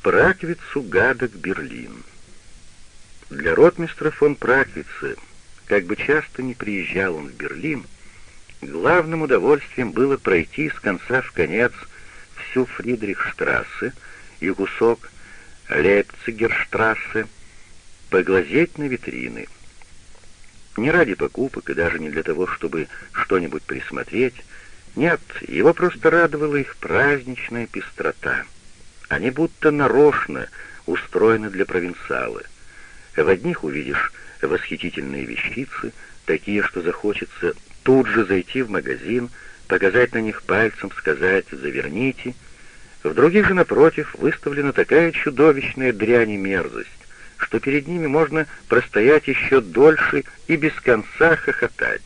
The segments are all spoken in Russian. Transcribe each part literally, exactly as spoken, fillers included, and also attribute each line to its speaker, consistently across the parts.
Speaker 1: Праквицу гадок Берлин. Для ротмистра фон Праквица, как бы часто ни приезжал он в Берлин, главным удовольствием было пройти с конца в конец всю Фридрихштрассе и кусок Лейпцигерштрассе, поглазеть на витрины. Не ради покупок и даже не для того, чтобы что-нибудь присмотреть. Нет, его просто радовала их праздничная пестрота. Они будто нарочно устроены для провинциала. В одних увидишь восхитительные вещицы, такие, что захочется тут же зайти в магазин, показать на них пальцем, сказать «заверните». В других же, напротив, выставлена такая чудовищная дрянь и мерзость, что перед ними можно простоять еще дольше и без конца хохотать.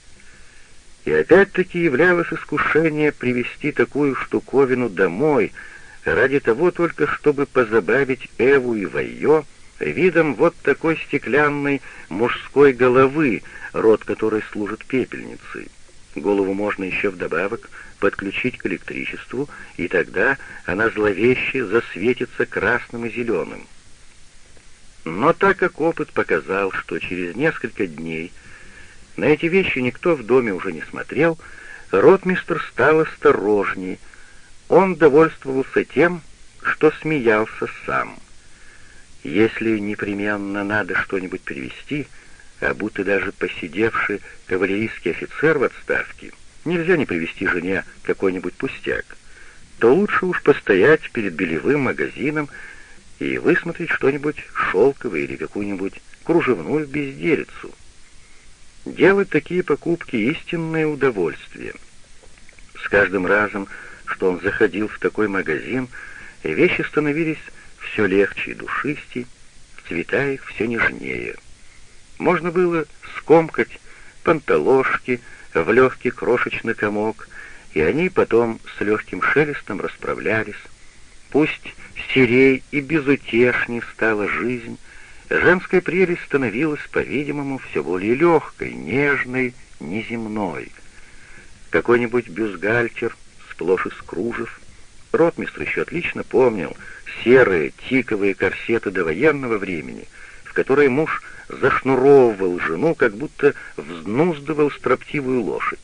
Speaker 1: И опять-таки являлось искушение привезти такую штуковину домой, ради того только, чтобы позабавить Эву и Вайо видом вот такой стеклянной мужской головы, рот которой служит пепельницей. Голову можно еще вдобавок подключить к электричеству, и тогда она зловеще засветится красным и зеленым. Но так как опыт показал, что через несколько дней на эти вещи никто в доме уже не смотрел, ротмистр стал осторожней. Он довольствовался тем, что смеялся сам. Если непременно надо что-нибудь привезти, а будто даже посидевший кавалерийский офицер в отставке, нельзя не привезти жене какой-нибудь пустяк, то лучше уж постоять перед белевым магазином и высмотреть что-нибудь шелковое или какую-нибудь кружевную безделицу. Делать такие покупки — истинное удовольствие. С каждым разом, что он заходил в такой магазин, вещи становились все легче и душистей, цвета их все нежнее. Можно было скомкать панталошки в легкий крошечный комок, и они потом с легким шелестом расправлялись. Пусть серей и безутешней стала жизнь, женская прелесть становилась, по-видимому, все более легкой, нежной, неземной. Какой-нибудь бюстгальтер сплошь из кружев. Ротмистр еще отлично помнил серые тиковые корсеты довоенного времени, в которые муж зашнуровывал жену, как будто взнуздывал строптивую лошадь.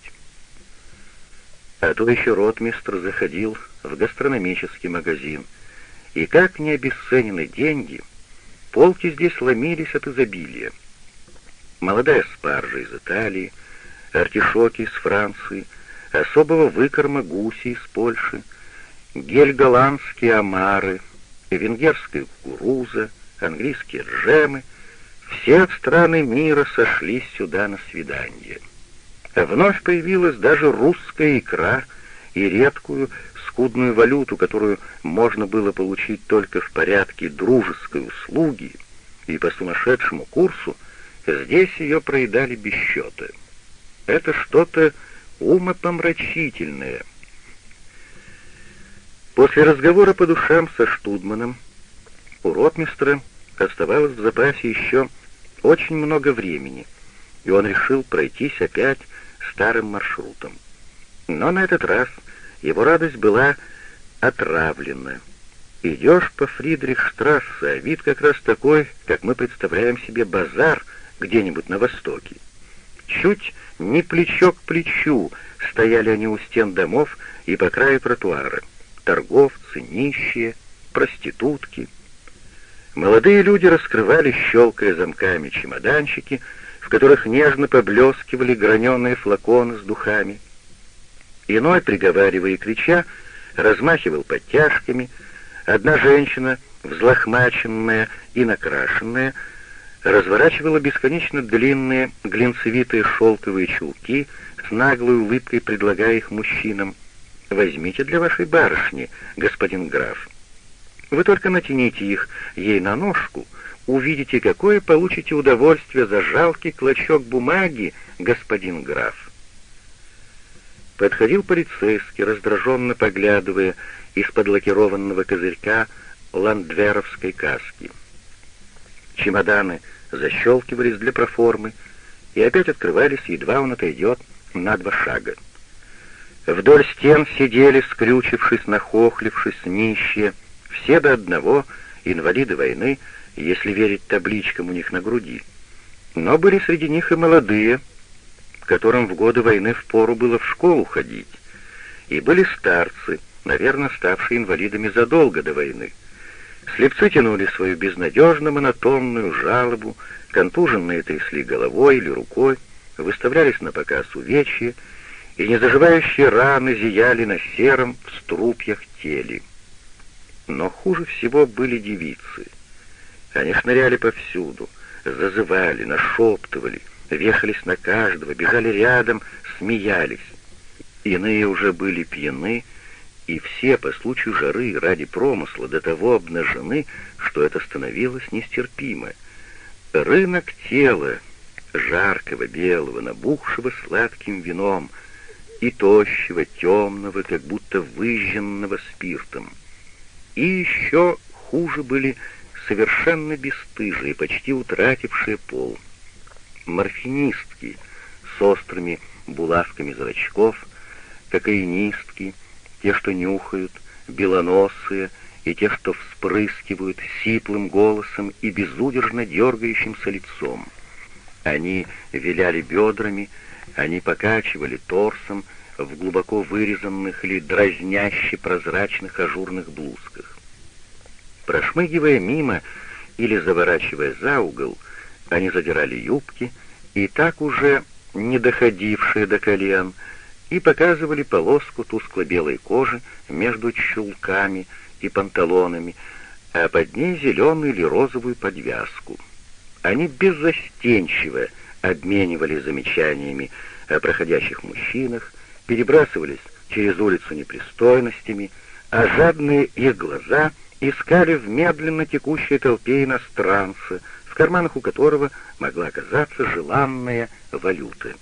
Speaker 1: А то еще ротмистр заходил в гастрономический магазин, и как не обесценены деньги, полки здесь ломились от изобилия. Молодая спаржа из Италии, артишоки из Франции, особого выкорма гуси из Польши, гель-голландские омары, венгерская кукуруза, английские джемы — все страны мира сошлись сюда на свидание. Вновь появилась даже русская икра и редкую, скудную валюту, которую можно было получить только в порядке дружеской услуги, и по сумасшедшему курсу здесь ее проедали без счета. Это что-то умопомрачительное. После разговора по душам со Штудманом у ротмистра оставалось в запасе еще очень много времени, и он решил пройтись опять старым маршрутом. Но на этот раз его радость была отравлена. Идешь по Фридрихштрассе, а вид как раз такой, как мы представляем себе базар где-нибудь на востоке. Чуть не плечо к плечу стояли они у стен домов и по краю тротуара. Торговцы, нищие, проститутки. Молодые люди раскрывали, щелкая замками, чемоданчики, в которых нежно поблескивали граненые флаконы с духами. Иной, приговаривая и крича, размахивал подтяжками. Одна женщина, взлохмаченная и накрашенная, разворачивала бесконечно длинные глинцевитые шелковые чулки, с наглой улыбкой предлагая их мужчинам. «Возьмите для вашей барышни, господин граф. Вы только натяните их ей на ножку, увидите, какое получите удовольствие за жалкий клочок бумаги, господин граф». Подходил полицейский, раздраженно поглядывая из-под лакированного козырька ландверовской каски. Чемоданы защелкивались для проформы и опять открывались, едва он отойдет на два шага. Вдоль стен сидели, скрючившись, нахохлившись, нищие, Все до одного инвалиды войны, если верить табличкам у них на груди. Но были среди них и молодые, которым в годы войны впору было в школу ходить. И были старцы, наверное, ставшие инвалидами задолго до войны. Слепцы тянули свою безнадежно монотонную жалобу, контуженные трясли головой или рукой, выставлялись на показ увечья, и незаживающие раны зияли на сером в струпьях теле. Но хуже всего были девицы. Они шныряли повсюду, зазывали, нашептывали, вешались на каждого, бежали рядом, смеялись. Иные уже были пьяны, и все по случаю жары ради промысла до того обнажены, что это становилось нестерпимо. Рынок тела, жаркого, белого, набухшего сладким вином, и тощего, темного, как будто выжженного спиртом. И еще хуже были совершенно бесстыжие, почти утратившие пол. Морфинистки с острыми булавками зрачков, кокаинистки, те, что нюхают, белоносые, и те, что вспрыскивают сиплым голосом и безудержно дергающимся лицом. Они виляли бедрами, они покачивали торсом в глубоко вырезанных или дразняще прозрачных ажурных блузках. Прошмыгивая мимо или заворачивая за угол, они задирали юбки, и так уже не доходившие до колен, и показывали полоску тускло-белой кожи между чулками и панталонами, а под ней зеленую или розовую подвязку. Они беззастенчиво обменивались замечаниями о проходящих мужчинах, перебрасывались через улицу непристойностями, а жадные их глаза искали в медленно текущей толпе иностранца, в карманах у которого могла оказаться желанная валюта.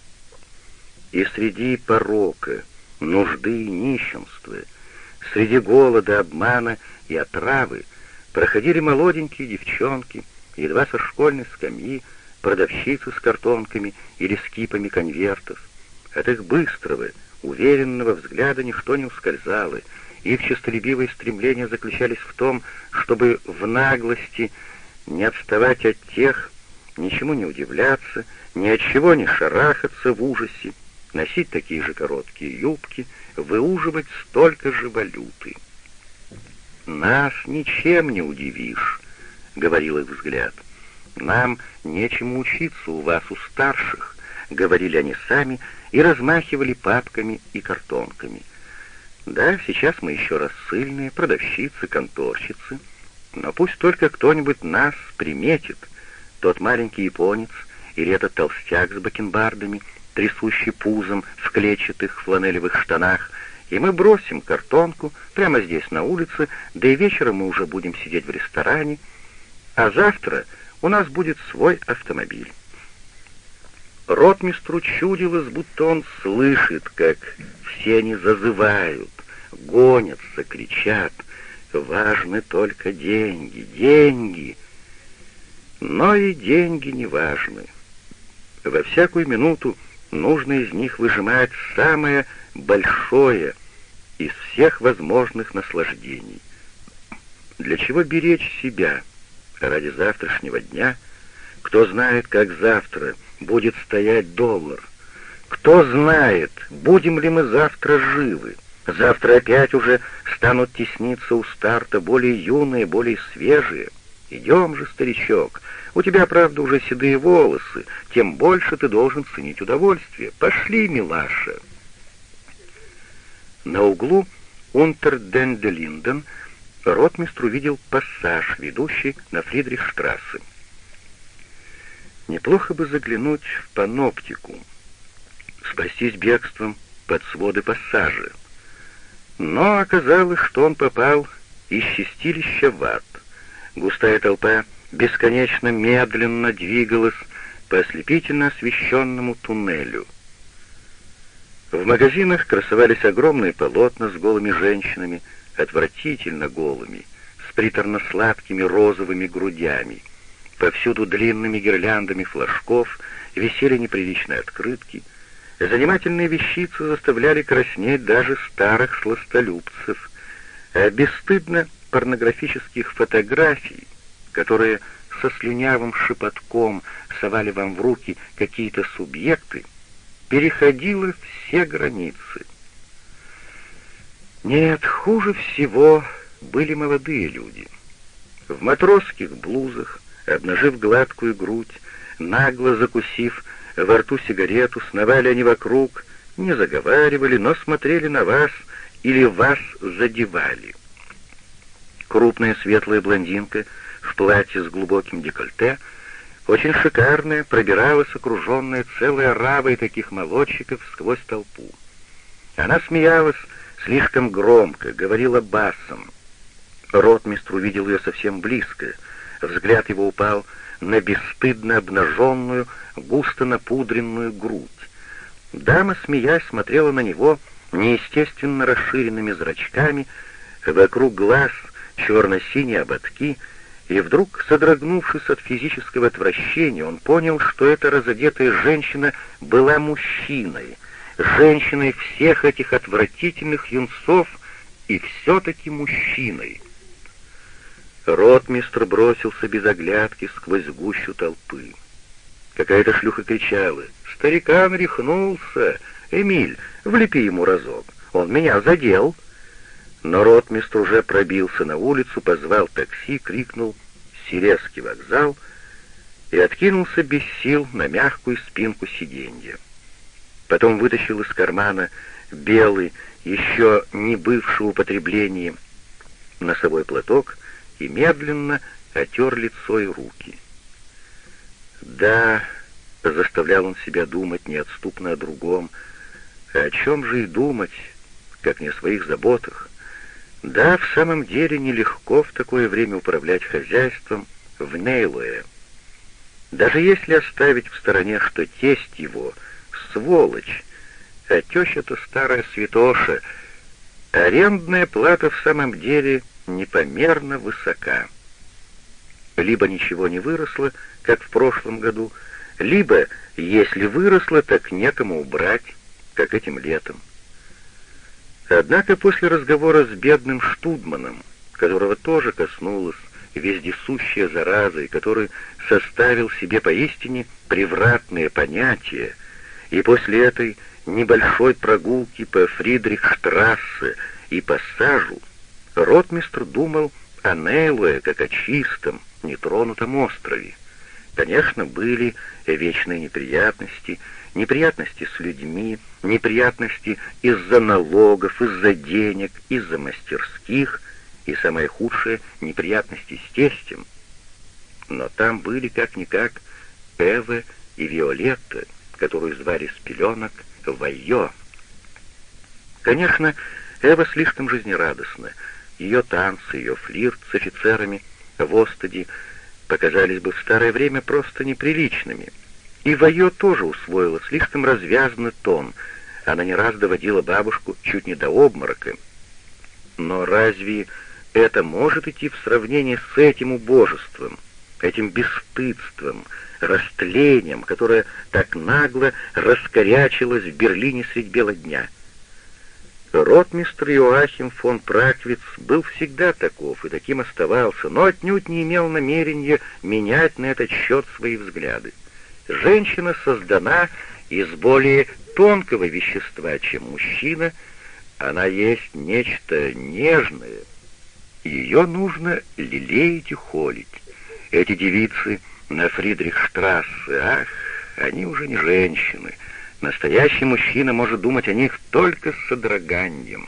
Speaker 1: И среди порока, нужды и нищенства, среди голода, обмана и отравы проходили молоденькие девчонки, едва со школьной скамьи, продавщицы с картонками или с кипами конвертов. От их быстрого, уверенного взгляда ничто не ускользало, их честолюбивые стремления заключались в том, чтобы в наглости не отставать от тех, ничему не удивляться, ни от чего не шарахаться в ужасе, носить такие же короткие юбки, выуживать столько же валюты. «Нас ничем не удивишь», — говорил их взгляд. «Нам нечему учиться у вас, у старших», — говорили они сами и размахивали папками и картонками. «Да, сейчас мы еще рассыльные, продавщицы, конторщицы, но пусть только кто-нибудь нас приметит, тот маленький японец или этот толстяк с бакенбардами, трясущий пузом в клетчатых фланелевых штанах, и мы бросим картонку прямо здесь на улице, да и вечером мы уже будем сидеть в ресторане, а завтра у нас будет свой автомобиль». Ротмистру чудилось, будто он слышит, как все они зазывают, гонятся, кричат: «Важны только деньги, деньги!» Но и деньги не важны. Во всякую минуту нужно из них выжимать самое большое из всех возможных наслаждений. Для чего беречь себя ради завтрашнего дня? Кто знает, как завтра будет стоять доллар? Кто знает, будем ли мы завтра живы? Завтра опять уже станут тесниться у старта более юные, более свежие. Идем же, старичок, у тебя, правда, уже седые волосы, тем больше ты должен ценить удовольствие. Пошли, милаша. На углу Унтерден-де-Линден ротмистр увидел пассаж, ведущий на Фридрихштрассе. Неплохо бы заглянуть в паноптику, спастись бегством под своды пассажа. Но оказалось, что он попал из чистилища в ад. Густая толпа бесконечно медленно двигалась по ослепительно освещенному туннелю. В магазинах красовались огромные полотна с голыми женщинами, отвратительно голыми, с приторно-сладкими розовыми грудями. Повсюду длинными гирляндами флажков висели неприличные открытки. Занимательные вещицы заставляли краснеть даже старых сластолюбцев, а бесстыдно порнографических фотографий, которые со слюнявым шепотком совали вам в руки какие-то субъекты, переходило все границы. Нет, хуже всего были молодые люди. В матросских блузах, обнажив гладкую грудь, нагло закусив во рту сигарету, сновали они вокруг, не заговаривали, но смотрели на вас или вас задевали. Крупная светлая блондинка в платье с глубоким декольте, очень шикарная, пробиралась окруженная целой оравой таких молодчиков сквозь толпу. Она смеялась слишком громко, говорила басом. Ротмистр увидел ее совсем близко. Взгляд его упал на бесстыдно обнаженную, густо напудренную грудь. Дама, смеясь, смотрела на него неестественно расширенными зрачками, вокруг глаз черно-синие ободки, и вдруг, содрогнувшись от физического отвращения, он понял, что эта разодетая женщина была мужчиной, женщиной всех этих отвратительных юнцов и все-таки мужчиной. Ротмистр бросился без оглядки сквозь гущу толпы. Какая-то шлюха кричала: «Старикан рехнулся! Эмиль, влепи ему разок! Он меня задел!» Но ротмистр уже пробился на улицу, позвал такси, крикнул «Сирезский вокзал» и откинулся без сил на мягкую спинку сиденья. Потом вытащил из кармана белый, еще не бывший в употреблении, носовой платок и медленно отер лицо и руки. Да, заставлял он себя думать неотступно о другом. А о чем же и думать, как не о своих заботах? Да, в самом деле нелегко в такое время управлять хозяйством в Нейлуэ. Даже если оставить в стороне, что тесть его — сволочь, а теща-то старая святоша, арендная плата в самом деле непомерно высока. Либо ничего не выросло, как в прошлом году, либо, если выросло, так некому убрать, как этим летом. Однако после разговора с бедным Штудманом, которого тоже коснулась вездесущая зараза, и который составил себе поистине превратные понятия, и после этой небольшой прогулки по Фридрихштрассе и пассажу, ротмистр думал о Нейлуэ как о чистом, нетронутом острове. Конечно, были вечные неприятности, неприятности с людьми, неприятности из-за налогов, из-за денег, из-за мастерских, и самое худшее — неприятности с тестем. Но там были как-никак Эва и Виолетта, которую звали с пеленок Вайо. Конечно, Эва слишком жизнерадостна. Ее танцы, ее флирт с офицерами в Остаде показались бы в старое время просто неприличными. И Вайо тоже усвоила слишком развязный тон. Она не раз доводила бабушку чуть не до обморока. Но разве это может идти в сравнении с этим убожеством, этим бесстыдством, растлением, которое так нагло раскорячилось в Берлине средь бела дня? Ротмистр Иоахим фон Праквиц был всегда таков и таким оставался, но отнюдь не имел намерения менять на этот счет свои взгляды. Женщина создана из более тонкого вещества, чем мужчина. Она есть нечто нежное. Ее нужно лелеять и холить. Эти девицы на Фридрихштрассе, ах, они уже не женщины. Настоящий мужчина может думать о них только с содроганием.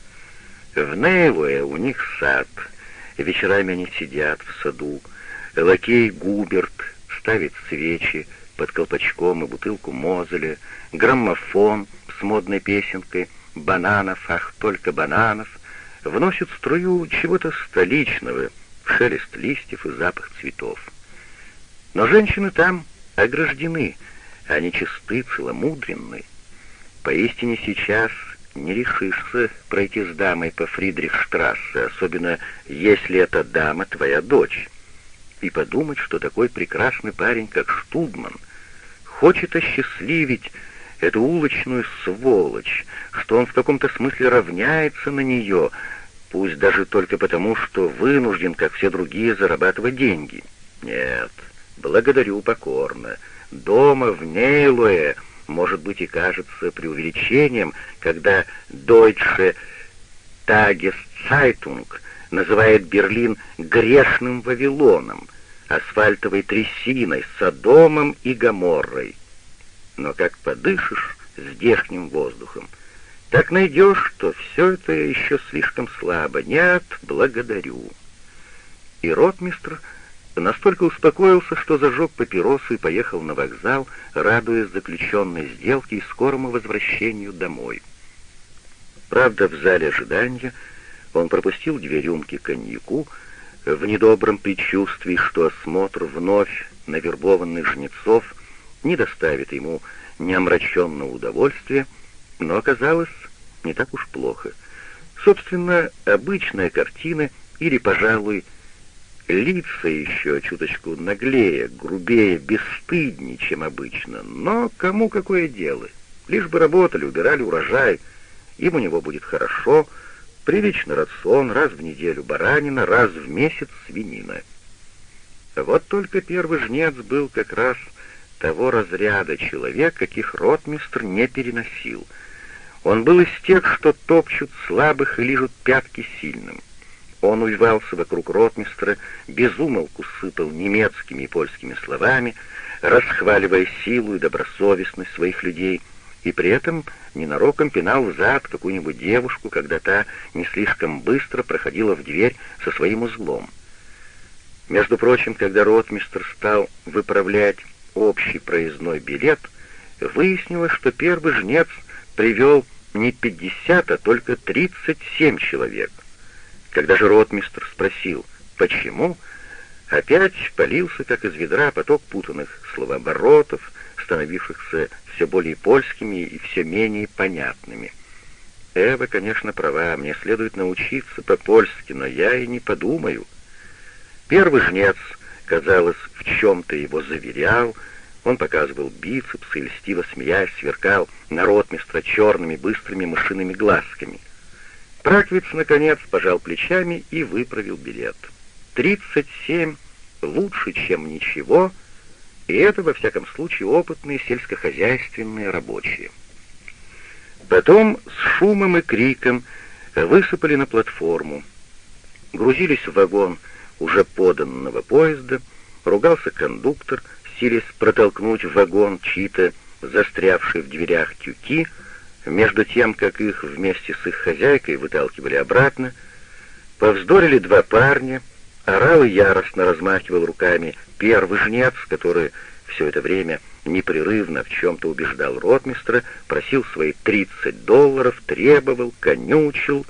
Speaker 1: В Нейлуэ у них сад. Вечерами они сидят в саду. Лакей Губерт ставит свечи под колпачком и бутылку Мозеля, граммофон с модной песенкой «Бананов, ах, только бананов» вносит струю чего-то столичного, в шелест листьев и запах цветов. Но женщины там ограждены, они чисты, целомудренны. Поистине сейчас не решишься пройти с дамой по Фридрихштрассе, особенно если эта дама твоя дочь. И подумать, что такой прекрасный парень, как Штудман, хочет осчастливить эту уличную сволочь, что он в каком-то смысле равняется на нее, пусть даже только потому, что вынужден, как все другие, зарабатывать деньги. Нет, благодарю покорно. Дома в Нейлуэ, может быть, и кажется преувеличением, когда Deutsche Tageszeitung называет Берлин грешным Вавилоном, асфальтовой трясиной, Содомом и Гоморрой. Но как подышишь здешним воздухом, так найдешь, что все это еще слишком слабо. Нет, благодарю. И ротмистр настолько успокоился, что зажег папиросу и поехал на вокзал, радуясь заключенной сделке и скорому возвращению домой. Правда, в зале ожидания он пропустил две рюмки коньяку в недобром предчувствии, что осмотр вновь навербованных жнецов не доставит ему неомраченного удовольствия, но оказалось не так уж плохо. Собственно, обычная картина, или, пожалуй, лица еще чуточку наглее, грубее, бесстыднее, чем обычно. Но кому какое дело? Лишь бы работали, убирали урожай, им у него будет хорошо, приличный рацион, раз в неделю баранина, раз в месяц свинина. Вот только первый жнец был как раз того разряда человек, каких ротмистр не переносил. Он был из тех, что топчут слабых и лижут пятки сильным. Он увивался вокруг ротмистра, без умолку сыпал немецкими и польскими словами, расхваливая силу и добросовестность своих людей, и при этом ненароком пинал взад какую-нибудь девушку, когда та не слишком быстро проходила в дверь со своим узлом. Между прочим, когда ротмистр стал выправлять общий проездной билет, выяснилось, что первый жнец привел не пятьдесят, а только тридцать семь человек. Когда же ротмистр спросил, почему, опять полился, как из ведра, поток путанных словооборотов, становившихся все более польскими и все менее понятными. Эва, конечно, права, мне следует научиться по-польски, но я и не подумаю. Первый жнец, казалось, в чем-то его заверял, он показывал бицепсы и, льстиво смеясь, сверкал на ротмистра черными быстрыми мышиными глазками. Праквиц, наконец, пожал плечами и выправил билет. Тридцать семь лучше, чем ничего, и это, во всяком случае, опытные сельскохозяйственные рабочие. Потом с шумом и криком высыпали на платформу, грузились в вагон уже поданного поезда, ругался кондуктор, силясь протолкнуть в вагон чьи-то застрявшие в дверях тюки, между тем, как их вместе с их хозяйкой выталкивали обратно. Повздорили два парня, орал и яростно размахивал руками первый жнец, который все это время непрерывно в чем-то убеждал ротмистра, просил свои тридцать долларов, требовал, конючил.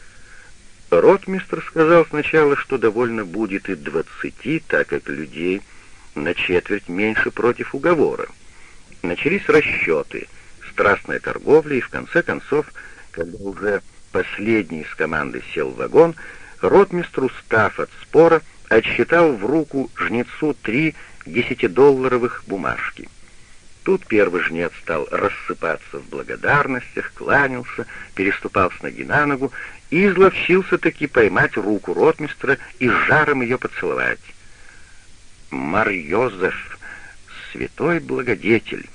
Speaker 1: Ротмистр сказал сначала, что довольно будет и двадцати, так как людей на четверть меньше против уговора. Начались расчеты, страстная торговля, и в конце концов, когда уже последний из команды сел в вагон, ротмистр, устав от спора, отсчитал в руку жнецу три десятидолларовых бумажки. Тут первый жнец стал рассыпаться в благодарностях, кланялся, переступал с ноги на ногу и изловчился-таки поймать руку ротмистра и с жаром ее поцеловать. Мар Йозеф, святой благодетель!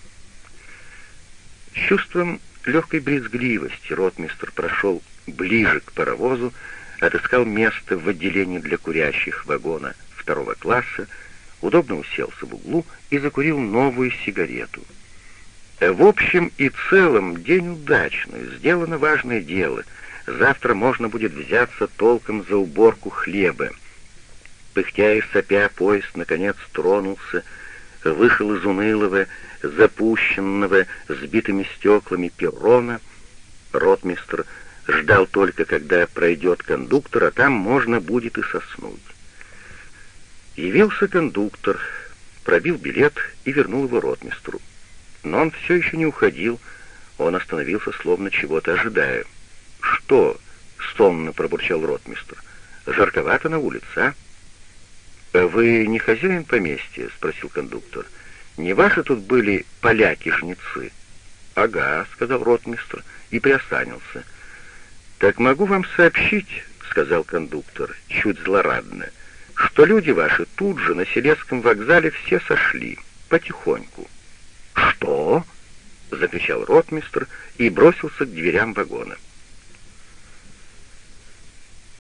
Speaker 1: С чувством легкой брезгливости ротмистр прошел ближе к паровозу, отыскал место в отделении для курящих вагона второго класса, удобно уселся в углу и закурил новую сигарету. В общем и целом день удачный, сделано важное дело. Завтра можно будет взяться толком за уборку хлеба. Пыхтя и сопя, поезд наконец тронулся, вышел из унылого, запущенного, сбитыми стеклами перрона. Ротмистр ждал только, когда пройдет кондуктор, а там можно будет и соснуть. Явился кондуктор, пробил билет и вернул его ротмистру. Но он все еще не уходил, он остановился, словно чего-то ожидая. «Что?» — сонно пробурчал ротмистр. «Жарковато на улице, а?» «Вы не хозяин поместья?» — спросил кондуктор. «Не ваши тут были поляки-жнецы?» «Ага», — сказал ротмистр и приосанился. «Так могу вам сообщить, — сказал кондуктор, чуть злорадно, — что люди ваши тут же на Селецком вокзале все сошли, потихоньку». «Что?» — закричал ротмистр и бросился к дверям вагона.